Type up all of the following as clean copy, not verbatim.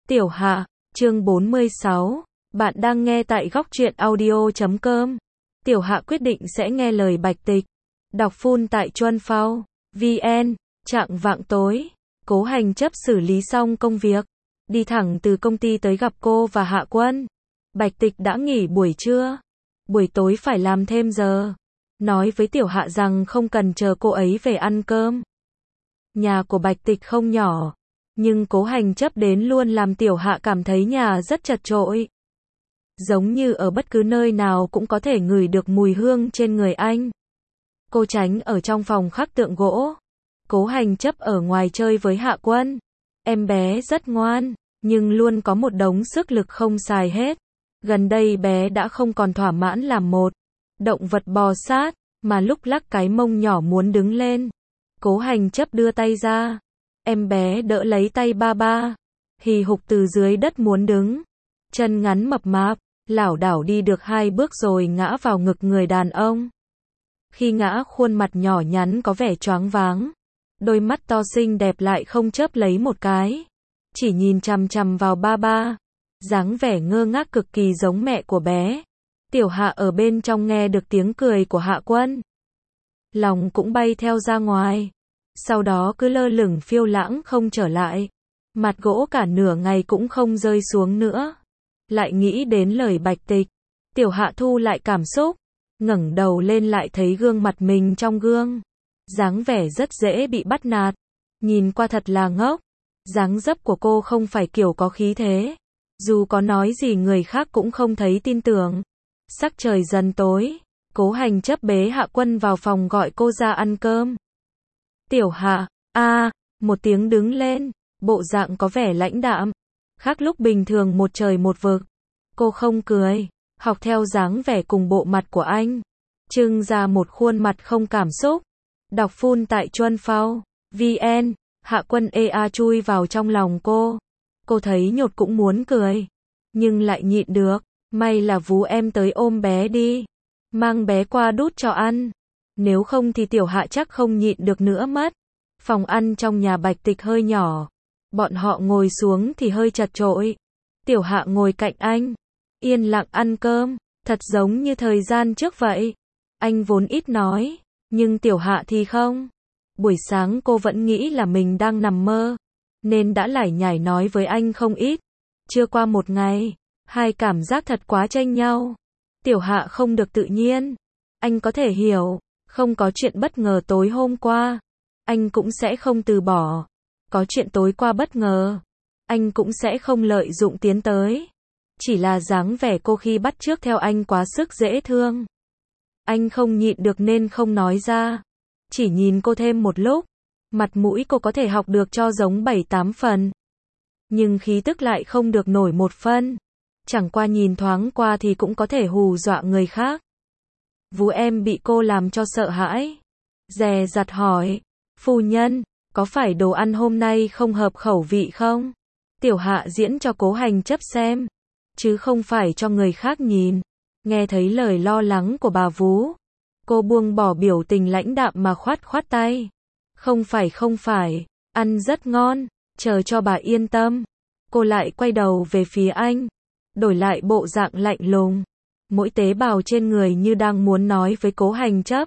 Tiểu Hạ, chương 46, bạn đang nghe tại góc truyện audio.com. Tiểu Hạ quyết định sẽ nghe lời Bạch Tịch. Đọc full tại Chuân Phao, VN, chạng vạng tối. Cố Hành Chấp xử lý xong công việc, đi thẳng từ công ty tới gặp cô và Hạ Quân. Bạch Tịch đã nghỉ buổi trưa, buổi tối phải làm thêm giờ. Nói với Tiểu Hạ rằng không cần chờ cô ấy về ăn cơm. Nhà của Bạch Tịch không nhỏ, nhưng Cố Hành Chấp đến luôn làm Tiểu Hạ cảm thấy nhà rất chật chội. Giống như ở bất cứ nơi nào cũng có thể ngửi được mùi hương trên người anh. Cô tránh ở trong phòng khắc tượng gỗ. Cố Hành Chấp ở ngoài chơi với Hạ Quân. Em bé rất ngoan, nhưng luôn có một đống sức lực không xài hết. Gần đây bé đã không còn thỏa mãn làm một động vật bò sát, mà lúc lắc cái mông nhỏ muốn đứng lên. Cố Hành Chấp đưa tay ra. Em bé đỡ lấy tay ba ba, hì hục từ dưới đất muốn đứng. Chân ngắn mập mạp, lảo đảo đi được 2 bước rồi ngã vào ngực người đàn ông. Khi ngã khuôn mặt nhỏ nhắn có vẻ choáng váng. Đôi mắt to xinh đẹp lại không chớp lấy một cái. Chỉ nhìn chằm chằm vào ba ba. Dáng vẻ ngơ ngác cực kỳ giống mẹ của bé. Tiểu Hạ ở bên trong nghe được tiếng cười của Hạ Quân. Lòng cũng bay theo ra ngoài. Sau đó cứ lơ lửng phiêu lãng không trở lại. Mặt gỗ cả nửa ngày cũng không rơi xuống nữa. Lại nghĩ đến lời Bạch Tịch. Tiểu Hạ thu lại cảm xúc. Ngẩng đầu lên lại thấy gương mặt mình trong gương. Dáng vẻ rất dễ bị bắt nạt. Nhìn qua thật là ngốc. Dáng dấp của cô không phải kiểu có khí thế. Dù có nói gì người khác cũng không thấy tin tưởng. Sắc trời dần tối. Cố Hành Chấp bế Hạ Quân vào phòng gọi cô ra ăn cơm. Tiểu Hạ, một tiếng đứng lên, bộ dạng có vẻ lãnh đạm. Khác lúc bình thường một trời một vực. Cô không cười, học theo dáng vẻ cùng bộ mặt của anh. Trưng ra một khuôn mặt không cảm xúc. Đọc full tại Chuân Phao, VN, Hạ Quân chui vào trong lòng cô. Cô thấy nhột cũng muốn cười, nhưng lại nhịn được. May là Vú em tới ôm bé đi. Mang bé qua đút cho ăn. Nếu không thì Tiểu Hạ chắc không nhịn được nữa mất. Phòng ăn trong nhà Bạch Tịch hơi nhỏ. Bọn họ ngồi xuống thì hơi chật chội. Tiểu Hạ ngồi cạnh anh. Yên lặng ăn cơm. Thật giống như thời gian trước vậy. Anh vốn ít nói. Nhưng Tiểu Hạ thì không. Buổi sáng cô vẫn nghĩ là mình đang nằm mơ. Nên đã lải nhải nói với anh không ít. Chưa qua một ngày. Hai cảm giác thật quá chênh nhau. Tiểu Hạ không được tự nhiên. Anh có thể hiểu. Không có chuyện bất ngờ tối hôm qua. Anh cũng sẽ không từ bỏ. Có chuyện tối qua bất ngờ. Anh cũng sẽ không lợi dụng tiến tới. Chỉ là dáng vẻ cô khi bắt chước theo anh quá sức dễ thương. Anh không nhịn được nên không nói ra. Chỉ nhìn cô thêm một lúc. Mặt mũi cô có thể học được cho giống 7-8 phần. Nhưng khí tức lại không được nổi một phân. Chẳng qua nhìn thoáng qua thì cũng có thể hù dọa người khác. Vú em bị cô làm cho sợ hãi. Dè dặt hỏi. Phu nhân, có phải đồ ăn hôm nay không hợp khẩu vị không? Tiểu Hạ diễn cho Cố Hành Chấp xem. Chứ không phải cho người khác nhìn. Nghe thấy lời lo lắng của bà vú. Cô buông bỏ biểu tình lãnh đạm mà khoát khoát tay. Không phải, ăn rất ngon, chờ cho bà yên tâm. Cô lại quay đầu về phía anh. Đổi lại bộ dạng lạnh lùng. Mỗi tế bào trên người như đang muốn nói với Cố Hành Chấp.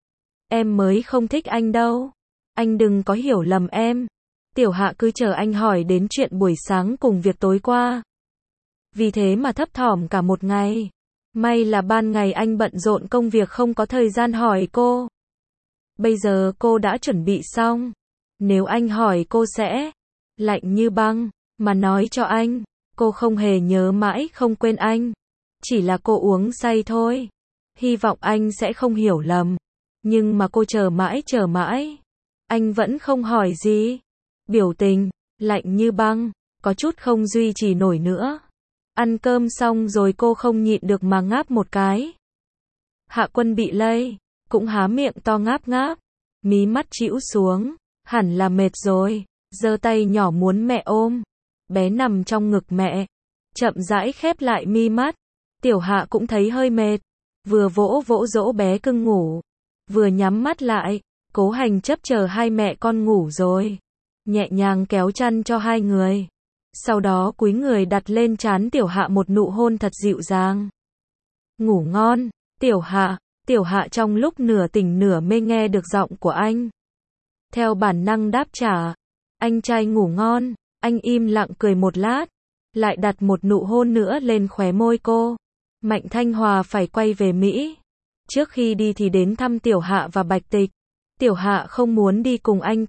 Em mới không thích anh đâu. Anh đừng có hiểu lầm em. Tiểu Hạ cứ chờ anh hỏi đến chuyện buổi sáng cùng việc tối qua. Vì thế mà thấp thỏm cả một ngày. May là ban ngày anh bận rộn công việc không có thời gian hỏi cô. Bây giờ cô đã chuẩn bị xong. Nếu anh hỏi cô sẽ lạnh như băng mà nói cho anh. Cô không hề nhớ mãi không quên anh. Chỉ là cô uống say thôi. Hy vọng anh sẽ không hiểu lầm. Nhưng mà cô chờ mãi. Anh vẫn không hỏi gì. Biểu tình lạnh như băng, có chút không duy trì nổi nữa. Ăn cơm xong rồi cô không nhịn được mà ngáp một cái. Hạ Quân bị lây, cũng há miệng to ngáp ngáp. Mí mắt chĩu xuống, hẳn là mệt rồi. Giơ tay nhỏ muốn mẹ ôm. Bé nằm trong ngực mẹ. Chậm rãi khép lại mi mắt. Tiểu Hạ cũng thấy hơi mệt. Vừa vỗ dỗ bé cưng ngủ. Vừa nhắm mắt lại. Cố Hành Chấp chờ hai mẹ con ngủ rồi. Nhẹ nhàng kéo chăn cho hai người. Sau đó cúi người đặt lên trán Tiểu Hạ một nụ hôn thật dịu dàng. Ngủ ngon, Tiểu Hạ trong lúc nửa tỉnh nửa mê nghe được giọng của anh. Theo bản năng đáp trả, anh trai ngủ ngon, anh im lặng cười một lát, lại đặt một nụ hôn nữa lên khóe môi cô. Mạnh Thanh Hòa phải quay về Mỹ. Trước khi đi thì đến thăm Tiểu Hạ và Bạch Tịch. Tiểu Hạ không muốn đi cùng anh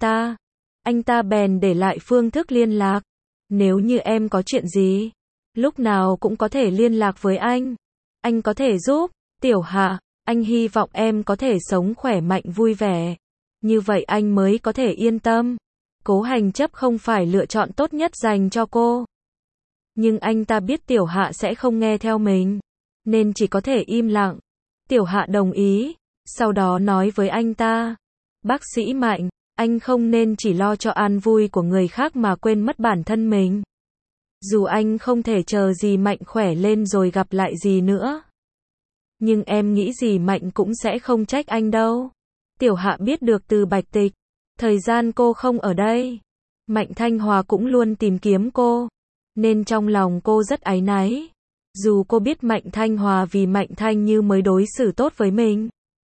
ta bèn để lại phương thức liên lạc. Nếu như em có chuyện gì, lúc nào cũng có thể liên lạc với anh có thể giúp. Tiểu Hạ, anh hy vọng em có thể sống khỏe mạnh vui vẻ. Như vậy anh mới có thể yên tâm. Cố Hành Chấp không phải lựa chọn tốt nhất dành cho cô. Nhưng anh ta biết Tiểu Hạ sẽ không nghe theo mình, nên chỉ có thể im lặng. Tiểu Hạ đồng ý, sau đó nói với anh ta. Bác sĩ Mạnh, anh không nên chỉ lo cho an vui của người khác mà quên mất bản thân mình. Dù anh không thể chờ gì Mạnh khỏe lên rồi gặp lại gì nữa. Nhưng em nghĩ gì Mạnh cũng sẽ không trách anh đâu. Tiểu Hạ biết được từ Bạch Tịch, thời gian cô không ở đây, Mạnh Thanh Hòa cũng luôn tìm kiếm cô, nên trong lòng cô rất áy náy. Dù cô biết Mạnh Thanh Hòa vì Mạnh Thanh Như mới đối xử tốt với mình,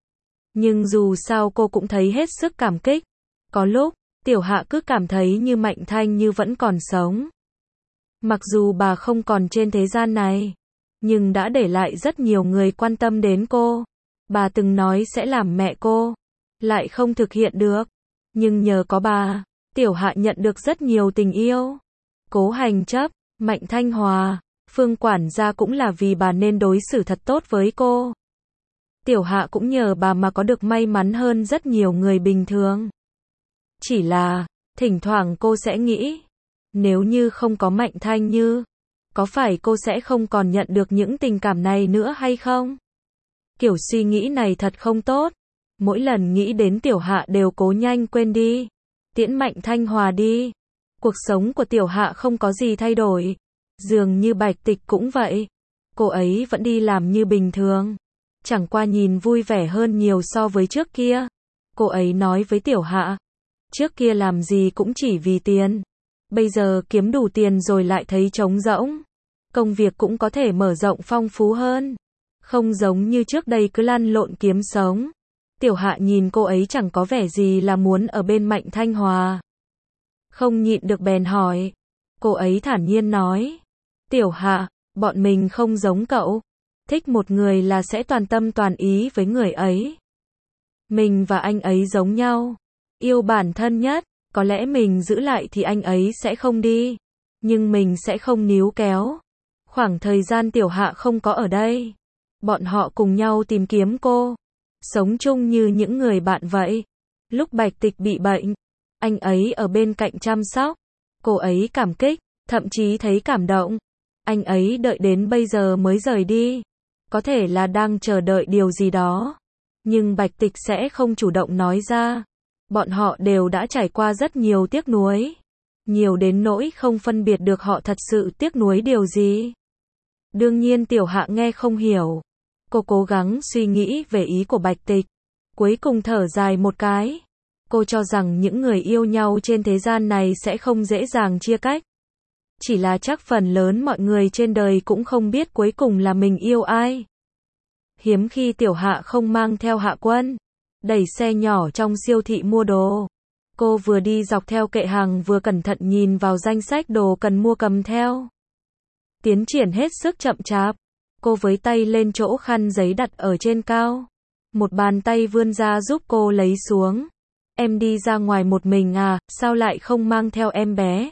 nhưng dù sao cô cũng thấy hết sức cảm kích. Có lúc, Tiểu Hạ cứ cảm thấy như Mạnh Thanh Như vẫn còn sống. Mặc dù bà không còn trên thế gian này, nhưng đã để lại rất nhiều người quan tâm đến cô. Bà từng nói sẽ làm mẹ cô, lại không thực hiện được. Nhưng nhờ có bà, Tiểu Hạ nhận được rất nhiều tình yêu. Cố Hành Chấp, Mạnh Thanh Hòa, Phương quản gia cũng là vì bà nên đối xử thật tốt với cô. Tiểu Hạ cũng nhờ bà mà có được may mắn hơn rất nhiều người bình thường. Chỉ là, thỉnh thoảng cô sẽ nghĩ, nếu như không có Mạnh Thanh Như, có phải cô sẽ không còn nhận được những tình cảm này nữa hay không? Kiểu suy nghĩ này thật không tốt. Mỗi lần nghĩ đến Tiểu Hạ đều cố nhanh quên đi. Tiễn Mạnh Thanh Hòa đi. Cuộc sống của Tiểu Hạ không có gì thay đổi. Dường như Bạch Tịch cũng vậy. Cô ấy vẫn đi làm như bình thường. Chẳng qua nhìn vui vẻ hơn nhiều so với trước kia. Cô ấy nói với Tiểu Hạ. Trước kia làm gì cũng chỉ vì tiền. Bây giờ kiếm đủ tiền rồi lại thấy trống rỗng. Công việc cũng có thể mở rộng phong phú hơn. Không giống như trước đây cứ lăn lộn kiếm sống. Tiểu Hạ nhìn cô ấy chẳng có vẻ gì là muốn ở bên Mạnh Thanh Hòa. Không nhịn được bèn hỏi. Cô ấy thản nhiên nói. Tiểu Hạ, bọn mình không giống cậu. Thích một người là sẽ toàn tâm toàn ý với người ấy. Mình và anh ấy giống nhau. Yêu bản thân nhất. Có lẽ mình giữ lại thì anh ấy sẽ không đi. Nhưng mình sẽ không níu kéo. Khoảng thời gian Tiểu Hạ không có ở đây, bọn họ cùng nhau tìm kiếm cô. Sống chung như những người bạn vậy. Lúc Bạch Tịch bị bệnh, anh ấy ở bên cạnh chăm sóc. Cô ấy cảm kích, thậm chí thấy cảm động. Anh ấy đợi đến bây giờ mới rời đi. Có thể là đang chờ đợi điều gì đó. Nhưng Bạch Tịch sẽ không chủ động nói ra. Bọn họ đều đã trải qua rất nhiều tiếc nuối. Nhiều đến nỗi không phân biệt được họ thật sự tiếc nuối điều gì. Đương nhiên Tiểu Hạ nghe không hiểu. Cô cố gắng suy nghĩ về ý của Bạch Tịch. Cuối cùng thở dài một cái. Cô cho rằng những người yêu nhau trên thế gian này sẽ không dễ dàng chia cách. Chỉ là chắc phần lớn mọi người trên đời cũng không biết cuối cùng là mình yêu ai. Hiếm khi Tiểu Hạ không mang theo Hạ Quân. Đẩy xe nhỏ trong siêu thị mua đồ. Cô vừa đi dọc theo kệ hàng vừa cẩn thận nhìn vào danh sách đồ cần mua cầm theo. Tiến triển hết sức chậm chạp. Cô với tay lên chỗ khăn giấy đặt ở trên cao. Một bàn tay vươn ra giúp cô lấy xuống. Em đi ra ngoài một mình à, sao lại không mang theo em bé?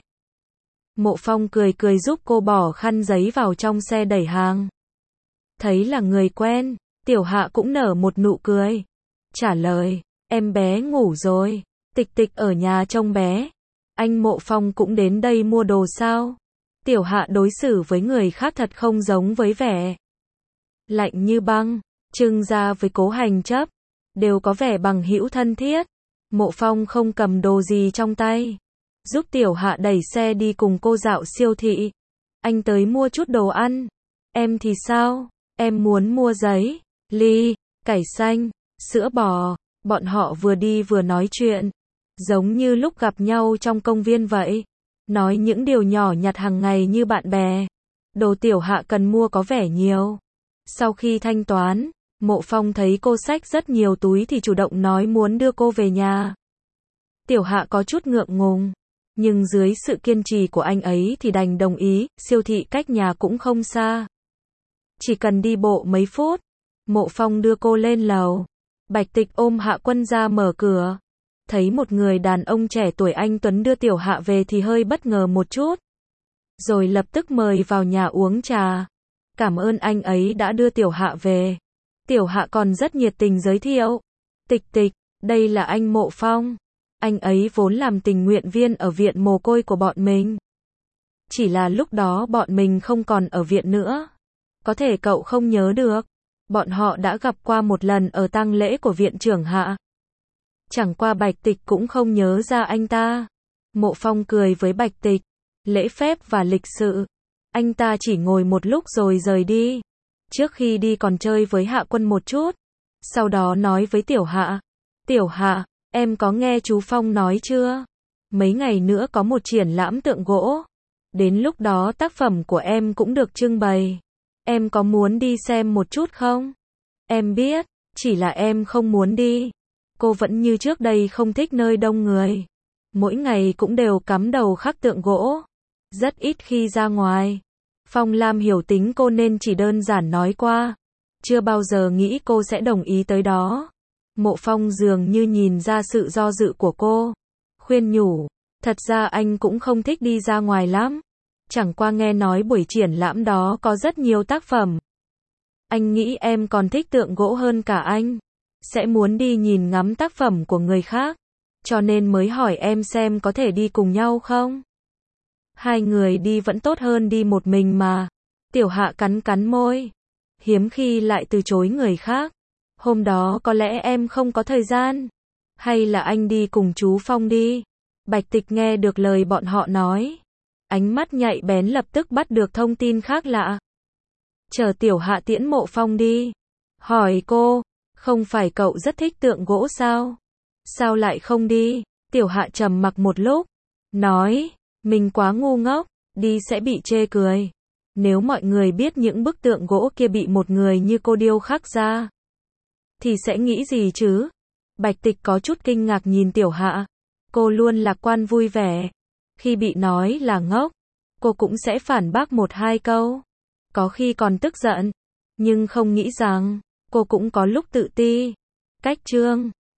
Mộ Phong cười cười giúp cô bỏ khăn giấy vào trong xe đẩy hàng. Thấy là người quen, Tiểu Hạ cũng nở một nụ cười. Trả lời, em bé ngủ rồi, Tịch Tịch ở nhà trông bé. Anh Mộ Phong cũng đến đây mua đồ sao? Tiểu Hạ đối xử với người khác thật không giống với vẻ lạnh như băng. Trương gia với Cố Hành Chấp đều có vẻ bằng hữu thân thiết. Mộ Phong không cầm đồ gì trong tay, giúp Tiểu Hạ đẩy xe đi cùng cô dạo siêu thị. Anh tới mua chút đồ ăn. Em thì sao? Em muốn mua giấy, ly, cải xanh, sữa bò. Bọn họ vừa đi vừa nói chuyện, giống như lúc gặp nhau trong công viên vậy. nói những điều nhỏ nhặt hàng ngày như bạn bè. Đồ Tiểu Hạ cần mua có vẻ nhiều. Sau khi thanh toán, Mộ Phong thấy cô xách rất nhiều túi thì chủ động nói muốn đưa cô về nhà. Tiểu Hạ có chút ngượng ngùng, nhưng dưới sự kiên trì của anh ấy thì đành đồng ý, siêu thị cách nhà cũng không xa. Chỉ cần đi bộ mấy phút. Mộ Phong đưa cô lên lầu. Bạch Tịch ôm Hạ Quân ra mở cửa. Thấy một người đàn ông trẻ tuổi anh tuấn đưa Tiểu Hạ về thì hơi bất ngờ một chút. Rồi lập tức mời vào nhà uống trà. Cảm ơn anh ấy đã đưa Tiểu Hạ về. Tiểu Hạ còn rất nhiệt tình giới thiệu. Tịch Tịch, đây là anh Mộ Phong. Anh ấy vốn làm tình nguyện viên ở viện mồ côi của bọn mình. Chỉ là lúc đó bọn mình không còn ở viện nữa. Có thể cậu không nhớ được. Bọn họ đã gặp qua một lần ở tang lễ của viện trưởng Hạ. Chẳng qua Bạch Tịch cũng không nhớ ra anh ta. Mộ Phong cười với Bạch Tịch. Lễ phép và lịch sự. Anh ta chỉ ngồi một lúc rồi rời đi. Trước khi đi còn chơi với Hạ Quân một chút. Sau đó nói với Tiểu Hạ. Tiểu Hạ, em có nghe chú Phong nói chưa? Mấy ngày nữa có một triển lãm tượng gỗ. Đến lúc đó tác phẩm của em cũng được trưng bày. Em có muốn đi xem một chút không? Em biết, chỉ là em không muốn đi. Cô vẫn như trước đây không thích nơi đông người. Mỗi ngày cũng đều cắm đầu khắc tượng gỗ. Rất ít khi ra ngoài. Phong Lam hiểu tính cô nên chỉ đơn giản nói qua. Chưa bao giờ nghĩ cô sẽ đồng ý tới đó. Mộ Phong dường như nhìn ra sự do dự của cô. Khuyên nhủ, thật ra anh cũng không thích đi ra ngoài lắm. Chẳng qua nghe nói buổi triển lãm đó có rất nhiều tác phẩm. Anh nghĩ em còn thích tượng gỗ hơn cả anh. Sẽ muốn đi nhìn ngắm tác phẩm của người khác. Cho nên mới hỏi em xem có thể đi cùng nhau không? Hai người đi vẫn tốt hơn đi một mình mà. Tiểu Hạ cắn cắn môi. Hiếm khi lại từ chối người khác. Hôm đó có lẽ em không có thời gian. Hay là anh đi cùng chú Phong đi. Bạch Tịch nghe được lời bọn họ nói. Ánh mắt nhạy bén lập tức bắt được thông tin khác lạ. Chờ Tiểu Hạ tiễn Mộ Phong đi. Hỏi cô, không phải cậu rất thích tượng gỗ sao? Sao lại không đi? Tiểu Hạ trầm mặc một lúc. Nói, mình quá ngu ngốc, đi sẽ bị chê cười. Nếu mọi người biết những bức tượng gỗ kia bị một người như cô điêu khắc ra, thì sẽ nghĩ gì chứ? Bạch Tịch có chút kinh ngạc nhìn Tiểu Hạ. Cô luôn lạc quan vui vẻ. Khi bị nói là ngốc, cô cũng sẽ phản bác một hai câu. Có khi còn tức giận. Nhưng không nghĩ rằng, cô cũng có lúc tự ti. Cách chương